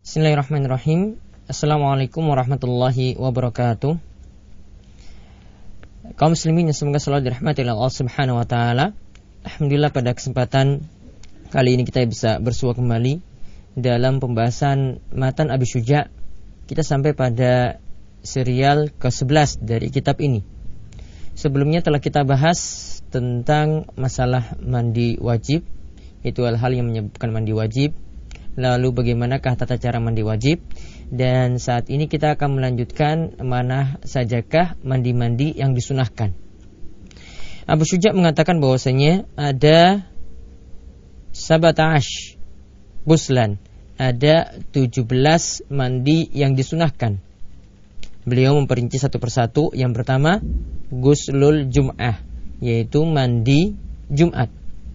Bismillahirrahmanirrahim. Assalamualaikum warahmatullahi wabarakatuh. Kaum muslimin yang semoga selalu dirahmati oleh Allah Subhanahu wa taala. Alhamdulillah pada kesempatan kali ini kita bisa bersua kembali dalam pembahasan matan Abi Syuja. Kita sampai pada serial ke-11 dari kitab ini. Sebelumnya telah kita bahas tentang masalah mandi wajib, itu hal-hal yang menyebabkan mandi wajib. Lalu bagaimanakah tata cara mandi wajib? Dan saat ini kita akan melanjutkan mana sajakah mandi-mandi yang disunahkan. Abu Syuja mengatakan bahwasanya ada 17 guslan, ada 17 mandi yang disunahkan. Beliau memperinci satu persatu. Yang pertama, guslul jum'ah, yaitu mandi Jumat.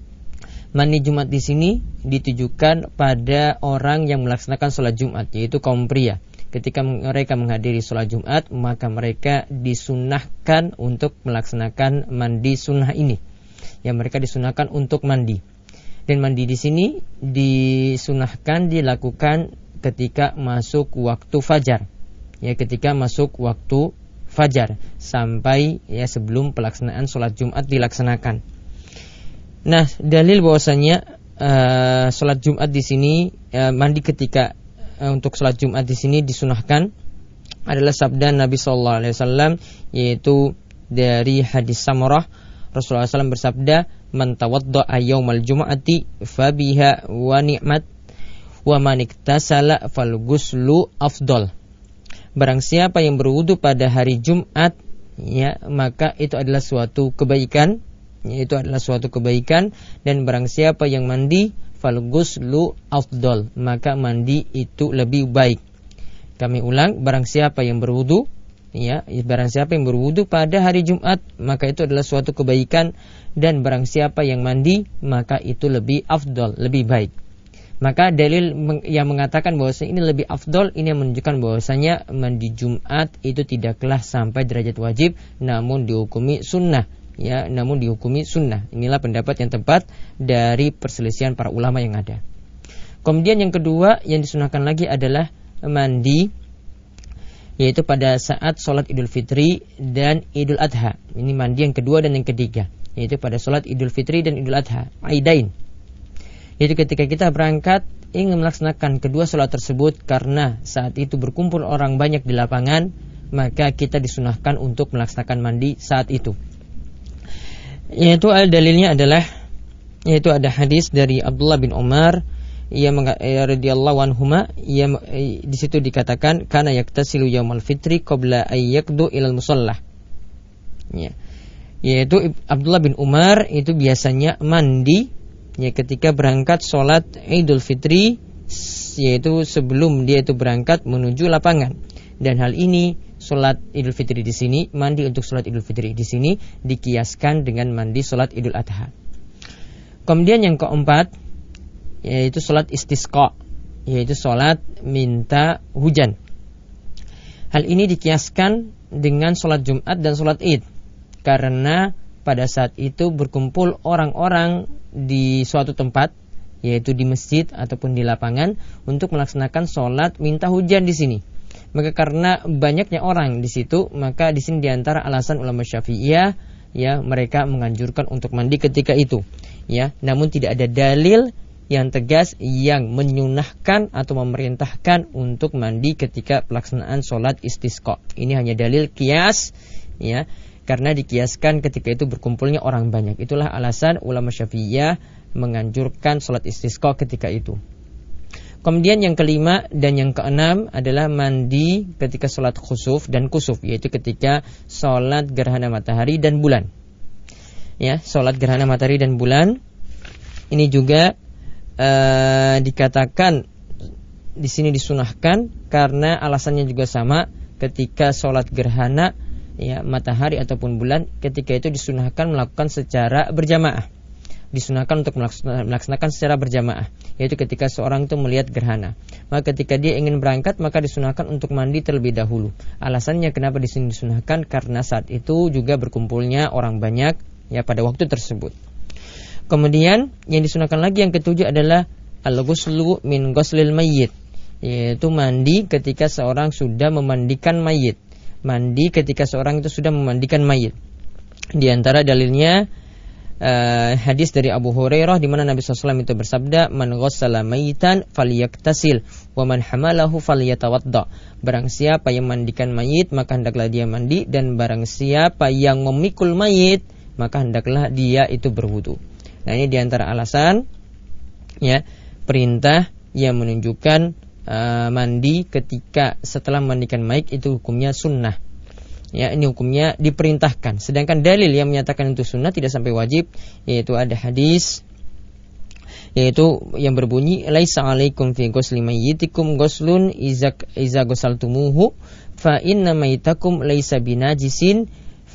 Mandi Jumat di sini ditujukan pada orang yang melaksanakan sholat Jumat, yaitu kaum pria. Ketika mereka menghadiri sholat Jumat, maka mereka disunahkan untuk melaksanakan mandi sunnah ini. Yang mereka disunahkan untuk mandi. Dan mandi di sini disunahkan dilakukan ketika masuk waktu fajar. Ya, ketika masuk waktu fajar sampai sebelum pelaksanaan sholat Jumat dilaksanakan. Nah, dalil bahwasanya sholat Jumat di sini mandi ketika untuk sholat Jumat di sini disunahkan adalah sabda Nabi Sallallahu Alaihi Wasallam, yaitu dari hadis Samurah. Rasulullah SAW bersabda, "Man tawadda'a yaumal jum'ati fabiha wa ni'mat wa man iktasala fal ghuslu afdal." Barang siapa yang berwudu pada hari Jumat, ya, maka itu adalah suatu kebaikan. Itu adalah suatu kebaikan. Dan barang siapa yang mandi, fal ghuslu afdal, maka mandi itu lebih baik. Kami ulang, barang siapa yang berwudu, ya, barang siapa yang berwudu pada hari Jumat, maka itu adalah suatu kebaikan. Dan barang siapa yang mandi, maka itu lebih afdal, lebih baik. Maka dalil yang mengatakan bahwasanya ini lebih afdal, ini yang menunjukkan bahwasanya mandi Jumat itu tidaklah sampai derajat wajib, namun dihukumi sunnah. Ya, namun dihukumi sunnah. Inilah pendapat yang tepat dari perselisihan para ulama yang ada. Kemudian yang kedua yang disunahkan lagi adalah mandi, yaitu pada saat sholat Idul Fitri dan Idul Adha. Ini mandi yang kedua dan yang ketiga, yaitu pada sholat Idul Fitri dan Idul Adha, Aidain. Yaitu ketika kita berangkat ingin melaksanakan kedua sholat tersebut, karena saat itu berkumpul orang banyak di lapangan, maka kita disunahkan untuk melaksanakan mandi saat itu. Yaitu dalilnya adalah, yaitu ada hadis dari Abdullah bin Umar radhiyallahu anhuma, di situ dikatakan kana yaktasilu yaumal fitri qabla ay yaqdu ilal musalla. Ya. Yaitu Abdullah bin Umar itu biasanya mandi, ya, ketika berangkat sholat Idul Fitri, yaitu sebelum dia itu berangkat menuju lapangan. Dan hal ini sholat Idul Fitri di sini, mandi untuk sholat Idul Fitri di sini dikiaskan dengan mandi sholat Idul Adha. Kemudian yang keempat, yaitu sholat istisqa, yaitu sholat minta hujan. Hal ini dikiaskan dengan sholat Jumat dan sholat Id, karena pada saat itu berkumpul orang-orang di suatu tempat, yaitu di masjid ataupun di lapangan, untuk melaksanakan sholat minta hujan di sini. Maka karena banyaknya orang di situ, maka di sini diantara alasan ulama Syafi'iyah, ya, mereka menganjurkan untuk mandi ketika itu, ya. Namun tidak ada dalil yang tegas yang menyunahkan atau memerintahkan untuk mandi ketika pelaksanaan sholat istisqa. Ini hanya dalil kias, ya, karena dikiaskan ketika itu berkumpulnya orang banyak. Itulah alasan ulama Syafi'iyah menganjurkan sholat istisqa ketika itu. Kemudian yang kelima dan yang keenam adalah mandi ketika sholat khusuf dan kusuf, yaitu ketika sholat gerhana matahari dan bulan. Ya, sholat gerhana matahari dan bulan ini juga dikatakan di sini disunahkan karena alasannya juga sama. Ketika sholat gerhana, ya, matahari ataupun bulan, ketika itu disunahkan melakukan secara berjamaah. Disunahkan untuk melaksanakan secara berjamaah, yaitu ketika seorang itu melihat gerhana. Maka ketika dia ingin berangkat, maka disunahkan untuk mandi terlebih dahulu. Alasannya kenapa di sini disunahkan, karena saat itu juga berkumpulnya orang banyak, ya, pada waktu tersebut. Kemudian yang disunahkan lagi yang ketujuh adalah al-ghuslu min ghuslil mayyit, yaitu mandi ketika seorang sudah memandikan mayit. Mandi ketika seorang itu sudah memandikan mayit. Di antara dalilnya hadis dari Abu Hurairah di mana Nabi SAW itu bersabda, "Man ghassala mayitan falyaktasil wa man hamalahu falyatawadda." Barang siapa yang mandikan mayit maka hendaklah dia mandi, dan barang siapa yang memikul mayit maka hendaklah dia itu berwudu. Nah, ini di antara alasan ya perintah yang menunjukkan mandi ketika setelah memandikan mayit itu hukumnya sunnah. Ya, ini hukumnya diperintahkan. Sedangkan dalil yang menyatakan itu sunnah tidak sampai wajib, yaitu ada hadis yaitu yang berbunyi, "Laisa 'alaikum fi ghusli mayyitikum ghuslun iza ghasaltumuhu fa inna maytakum laisa binajisin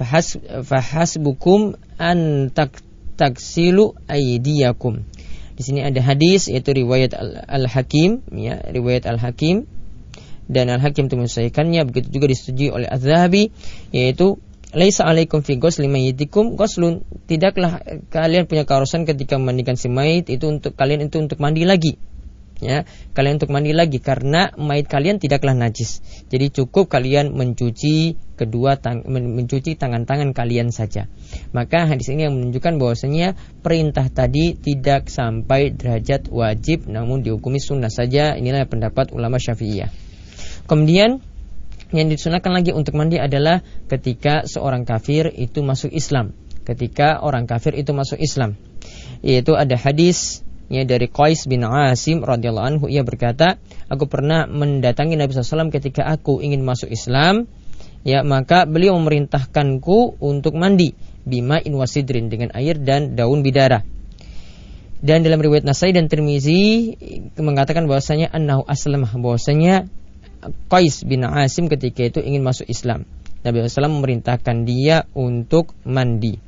fahasbukum an taksilu aydiyakum." Di sini ada hadis yaitu riwayat Al-Hakim, ya, riwayat Al-Hakim, dan Al-Hakim itu menyesuaikannya, begitu juga disetujui oleh Az-Zahabi, yaitu laisa 'alaikum fi ghusli mayyitikum ghuslun, tidaklah kalian punya keharusan ketika memandikan si mayit itu untuk kalian itu untuk mandi lagi. Ya, kalian untuk mandi lagi karena mayit kalian tidaklah najis. Jadi cukup kalian mencuci mencuci tangan-tangan kalian saja. Maka hadis ini yang menunjukkan bahwasanya perintah tadi tidak sampai derajat wajib, namun dihukumi sunnah saja. Inilah pendapat ulama Syafi'iyah. Kemudian yang disunahkan lagi untuk mandi adalah ketika seorang kafir itu masuk Islam. Ketika orang kafir itu masuk Islam, yaitu ada hadis ya dari Qais bin Asim radhiyallahu anhu, ia berkata, "Aku pernah mendatangi Nabi SAW ketika aku ingin masuk Islam, ya maka beliau memerintahkanku untuk mandi bima'in wasidrin, dengan air dan daun bidara." Dan dalam riwayat Nasai dan Tirmizi mengatakan bahwasanya annahu aslamah, bahwasanya Qais bin Asim ketika itu ingin masuk Islam. Nabi SAW memerintahkan dia untuk mandi.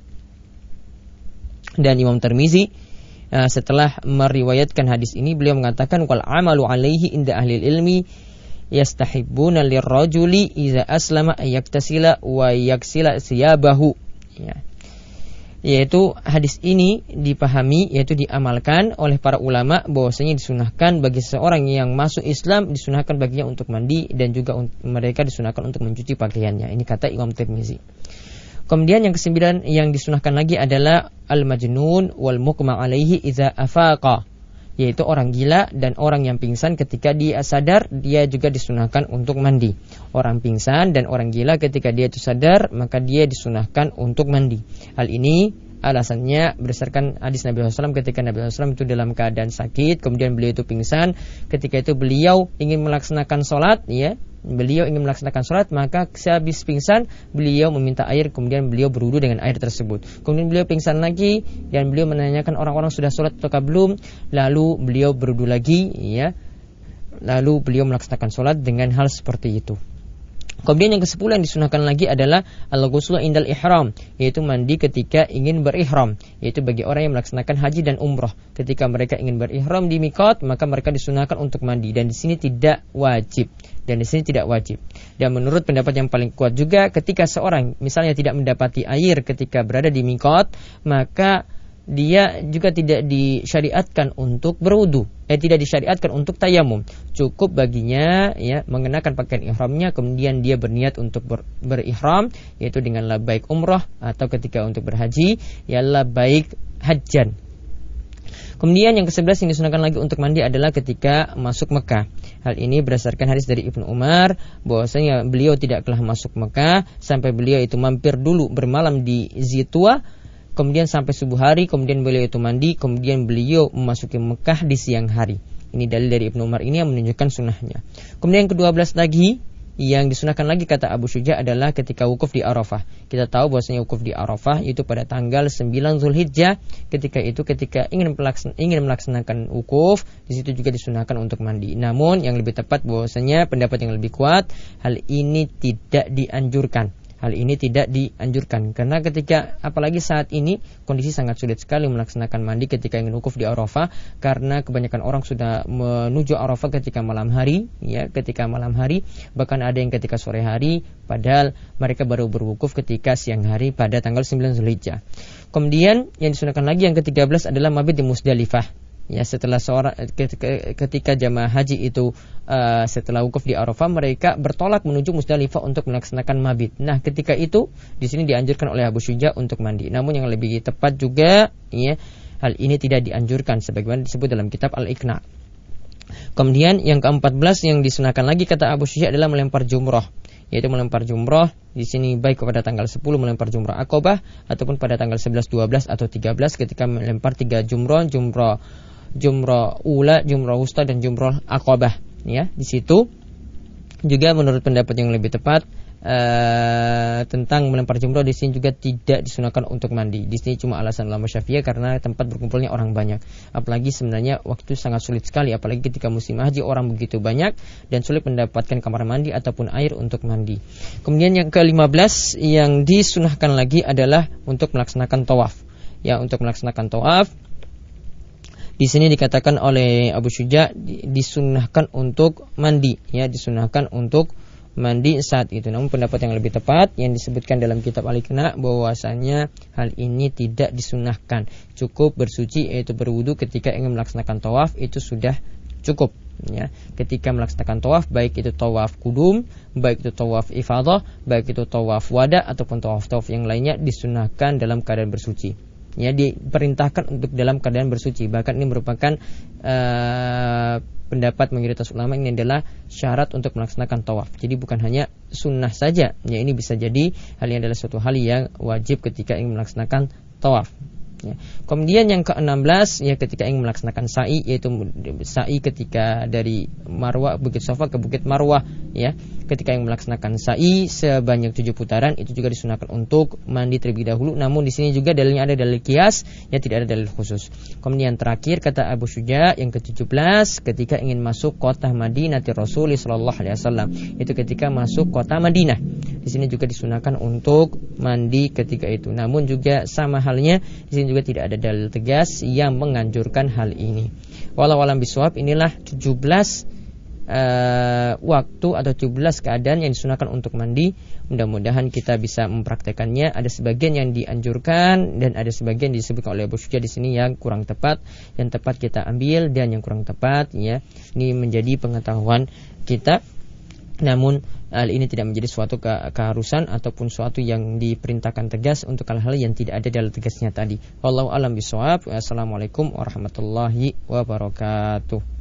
Dan Imam Tirmizi setelah meriwayatkan hadis ini, beliau mengatakan, "Wal amalu alaihi inda ahli ilmi yastahibbuna lirrajuli idza aslama ayaktasila wa yaksila siyabahu." Ya. Yaitu hadis ini dipahami, yaitu diamalkan oleh para ulama bahwasanya disunahkan bagi seorang yang masuk Islam, disunahkan baginya untuk mandi, dan juga mereka disunahkan untuk mencuci pakaiannya. Ini kata Imam Tirmizi. Kemudian yang kesembilan yang disunahkan lagi adalah al-majnun wal muqma alaihi idza afaqa, yaitu orang gila dan orang yang pingsan ketika dia sadar, dia juga disunahkan untuk mandi. Orang pingsan dan orang gila ketika dia itu sadar, maka dia disunahkan untuk mandi. Hal ini alasannya berdasarkan hadis Nabi SAW ketika Nabi SAW itu dalam keadaan sakit, kemudian beliau itu pingsan. Ketika itu beliau ingin melaksanakan sholat, ya, maka sehabis pingsan beliau meminta air, kemudian beliau berwudu dengan air tersebut. Kemudian beliau pingsan lagi dan beliau menanyakan orang-orang sudah sholat atau belum, lalu beliau berwudu lagi, ya, lalu beliau melaksanakan sholat dengan hal seperti itu. Kemudian yang ke-10 yang disunahkan lagi adalah al-ghuslu indal ihram, yaitu mandi ketika ingin berihram, yaitu bagi orang yang melaksanakan haji dan umrah. Ketika mereka ingin berihram di miqat, maka mereka disunahkan untuk mandi, dan di sini tidak wajib. Dan menurut pendapat yang paling kuat juga, ketika seorang misalnya tidak mendapati air ketika berada di miqat, maka dia juga tidak disyariatkan untuk berwudu, tidak disyariatkan untuk tayamum. Cukup baginya, ya, mengenakan pakaian ihramnya, kemudian dia berniat untuk berihram, yaitu dengan labbaik umrah, atau ketika untuk berhaji ya labbaik hajjan. Kemudian yang ke-11 yang disunahkan lagi untuk mandi adalah ketika masuk Mekah. Hal ini berdasarkan hadis dari Ibnu Umar bahwasanya beliau tidaklah masuk Mekah sampai beliau itu mampir dulu bermalam di Zituwa, kemudian sampai subuh hari, kemudian beliau itu mandi, kemudian beliau memasuki Mekah di siang hari. Ini dalil dari Ibnu Umar ini yang menunjukkan sunnahnya. Kemudian yang ke-12 lagi yang disunahkan lagi kata Abu Syuja adalah ketika wukuf di Arafah. Kita tahu bahwasanya wukuf di Arafah itu pada tanggal 9 Zulhijjah. Ketika ingin melaksanakan wukuf, di situ juga disunahkan untuk mandi. Namun yang lebih tepat bahwasanya pendapat yang lebih kuat, hal ini tidak dianjurkan. Karena ketika apalagi saat ini kondisi sangat sulit sekali melaksanakan mandi ketika ingin wukuf di Arafah, karena kebanyakan orang sudah menuju Arafah ketika malam hari, bahkan ada yang ketika sore hari, padahal mereka baru berwukuf ketika siang hari pada tanggal 9 Zulhijjah. Kemudian yang disunahkan lagi yang ke-13 adalah mabit di Musdalifah. Ya, setelah ketika jamaah haji itu setelah wukuf di Arafah, mereka bertolak menuju Musdalifah untuk melaksanakan mabit. Nah, ketika itu di sini dianjurkan oleh Abu Syuja untuk mandi. Namun yang lebih tepat juga, ya, hal ini tidak dianjurkan sebagaimana disebut dalam kitab Al-Iqna. Kemudian yang ke-14 yang disunahkan lagi kata Abu Syuja adalah melempar jumrah, yaitu melempar jumrah di sini baik pada tanggal 10 melempar jumrah Aqabah ataupun pada tanggal 11, 12 atau 13 ketika melempar 3 jumrah ula, jumrah wusta dan jumrah Aqabah, ya. Di situ juga menurut pendapat yang lebih tepat tentang melempar jumrah di sini juga tidak disunahkan untuk mandi. Di sini cuma alasan ulama Syafi'iyah karena tempat berkumpulnya orang banyak. Apalagi sebenarnya waktu sangat sulit sekali, apalagi ketika musim haji orang begitu banyak dan sulit mendapatkan kamar mandi ataupun air untuk mandi. Kemudian yang ke-15 yang disunahkan lagi adalah untuk melaksanakan tawaf. Ya, untuk melaksanakan tawaf di sini dikatakan oleh Abu Syuja disunahkan untuk mandi, ya, disunahkan untuk mandi saat itu. Namun pendapat yang lebih tepat yang disebutkan dalam kitab Al-Iqna bahwasanya hal ini tidak disunahkan. Cukup bersuci yaitu berwudu ketika ingin melaksanakan tawaf itu sudah cukup, ya. Ketika melaksanakan tawaf baik itu tawaf kudum, baik itu tawaf ifadah, baik itu tawaf wada ataupun tawaf yang lainnya disunahkan dalam keadaan bersuci. Ya, diperintahkan untuk dalam keadaan bersuci. Bahkan ini merupakan pendapat mayoritas ulama, ini adalah syarat untuk melaksanakan tawaf. Jadi bukan hanya sunnah saja, ya, ini bisa jadi hal ini adalah suatu hal yang wajib ketika ingin melaksanakan tawaf. Ya. Kemudian yang ke-16 ya ketika ingin melaksanakan sa'i, yaitu sa'i ketika dari Marwah, Bukit Safa ke Bukit Marwah, ya. Ketika ingin melaksanakan sa'i sebanyak 7 putaran itu juga disunahkan untuk mandi terlebih dahulu. Namun di sini juga dalilnya ada dalil qiyas, ya, tidak ada dalil khusus. Kemudian terakhir kata Abu Syuja yang ke-17 ketika ingin masuk kota Madinah Rasul sallallahu alaihi wasallam, itu ketika masuk kota Madinah. Di sini juga disunahkan untuk mandi ketika itu. Namun juga sama halnya di sini juga tidak ada dalil tegas yang menganjurkan hal ini. Walau alam bisawab, inilah 17 waktu atau 17 keadaan yang disunahkan untuk mandi. Mudah-mudahan kita bisa mempraktekannya. Ada sebagian yang dianjurkan dan ada sebagian disebutkan oleh Abu Syuja di sini yang kurang tepat. Yang tepat kita ambil dan yang kurang tepat, ya, ini menjadi pengetahuan kita. Namun hal ini tidak menjadi suatu keharusan ataupun suatu yang diperintahkan tegas untuk hal-hal yang tidak ada dalil tegasnya tadi. Wallahu a'lam bishawab. Assalamualaikum warahmatullahi wabarakatuh.